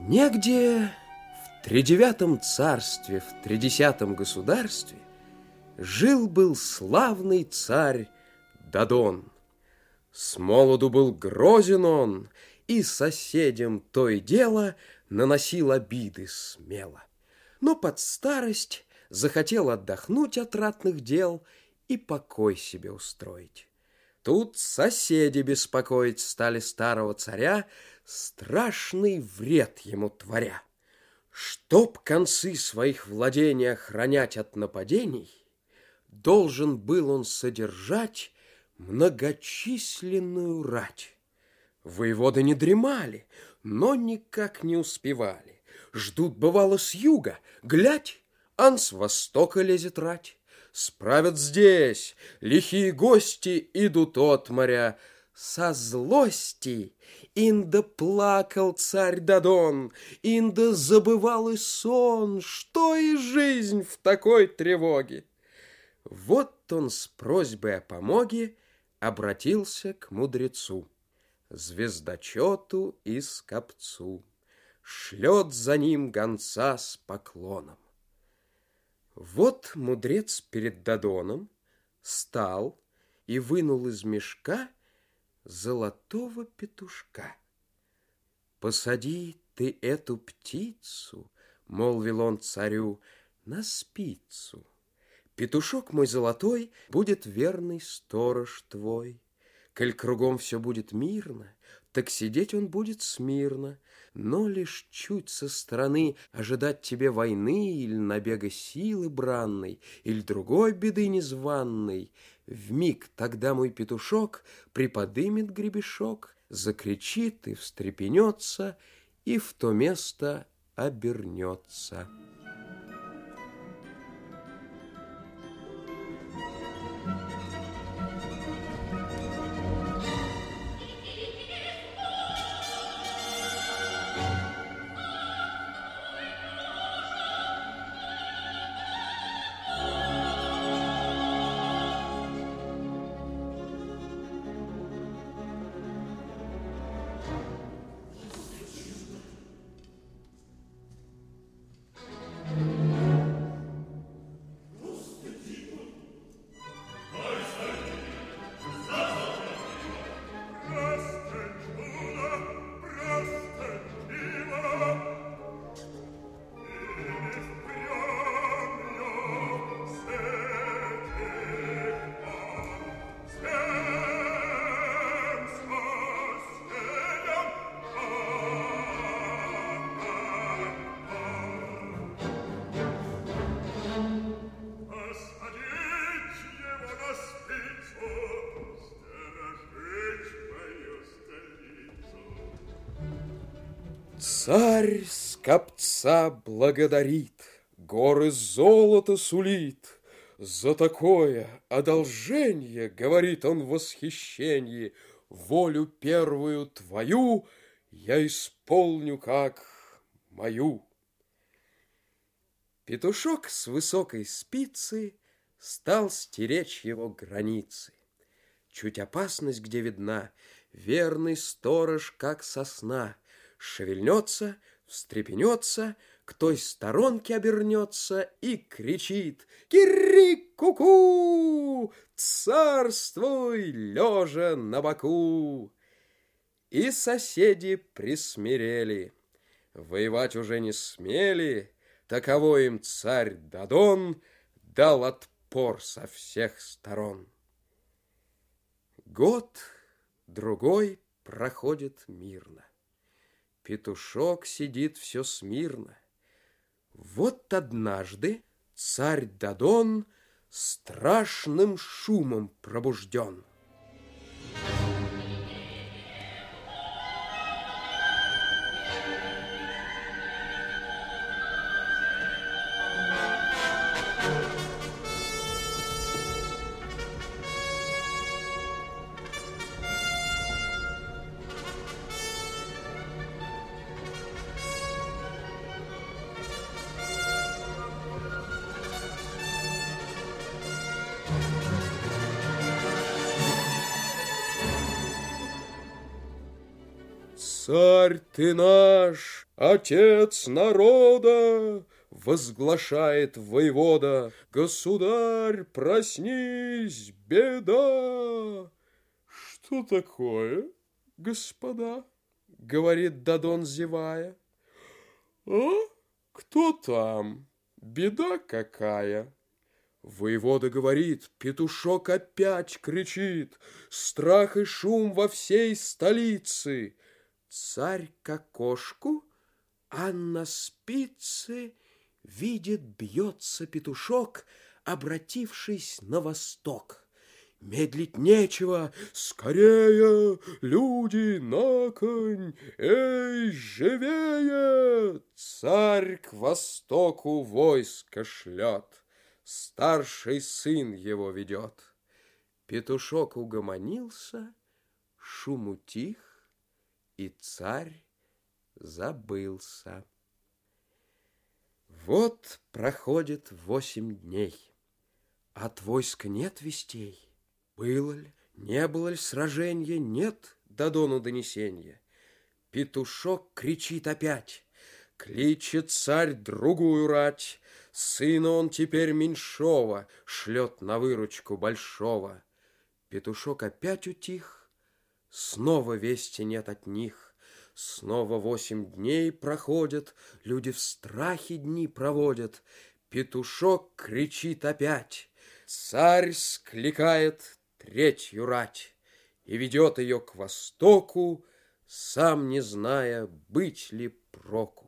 Негде в тридевятом царстве, в тридесятом государстве жил-был славный царь Дадон. С молоду был грозен он, и соседям то и дело наносил обиды смело. Но под старость захотел отдохнуть от ратных дел и покой себе устроить. Тут соседи беспокоить стали старого царя, страшный вред ему творя. Чтоб концы своих владений охранять от нападений, должен был он содержать многочисленную рать. Воеводы не дремали, но никак не успевали. Ждут, бывало, с юга, глядь, ан с востока лезет рать. Справят здесь, лихие гости идут от моря. Со злости инда плакал царь Дадон, инда забывал и сон, что и жизнь в такой тревоге. Вот он с просьбой о помоге обратился к мудрецу, звездочету и скопцу. Шлет за ним гонца с поклоном. Вот мудрец перед Дадоном стал и вынул из мешка золотого петушка. «Посади ты эту птицу, — молвил он царю, — на спицу. Петушок мой золотой будет верный сторож твой. Коль кругом все будет мирно, так сидеть он будет смирно, но лишь чуть со стороны ожидать тебе войны или набега силы бранной, или другой беды незваной. Вмиг тогда мой петушок приподымет гребешок, закричит и встрепенется, и в то место обернется». Царь скопца благодарит, горы золота сулит. За такое одолжение, говорит он в восхищении, волю первую твою я исполню как мою. Петушок с высокой спицы стал стеречь его границы. Чуть опасность где видна, верный сторож, как сосна, шевельнется, встрепенется, к той сторонке обернется и кричит: «Кири-ку-ку! Царствуй, лежа на боку!» И соседи присмирели, воевать уже не смели, таково им царь Дадон дал отпор со всех сторон. Год, другой проходит мирно. Петушок сидит все смирно. Вот однажды царь Дадон страшным шумом пробужден. Царь ты наш, Отец народа, возглашает воевода, государь, проснись, беда. Что такое, господа? Говорит Дадон, зевая. А? Кто там? Беда какая? Воевода говорит, петушок опять кричит, страх и шум во всей столице. Царь к окошку, а на спице видит, бьется петушок, обратившись на восток. Медлить нечего, скорее, люди, на конь, эй, живее! Царь к востоку войско шлет, старший сын его ведет. Петушок угомонился, шум утих, и царь забылся. Вот проходит 8 дней, от войска нет вестей. Было ли, не было ли сраженья, нет Дадону донесенья. Петушок кричит опять, кличет царь другую рать. Сына он теперь меньшого шлет на выручку большого. Петушок опять утих, снова вести нет от них. Снова 8 дней проходят, люди в страхе дни проводят. Петушок кричит опять, царь скликает третью рать и ведет ее к востоку, сам не зная, быть ли проку.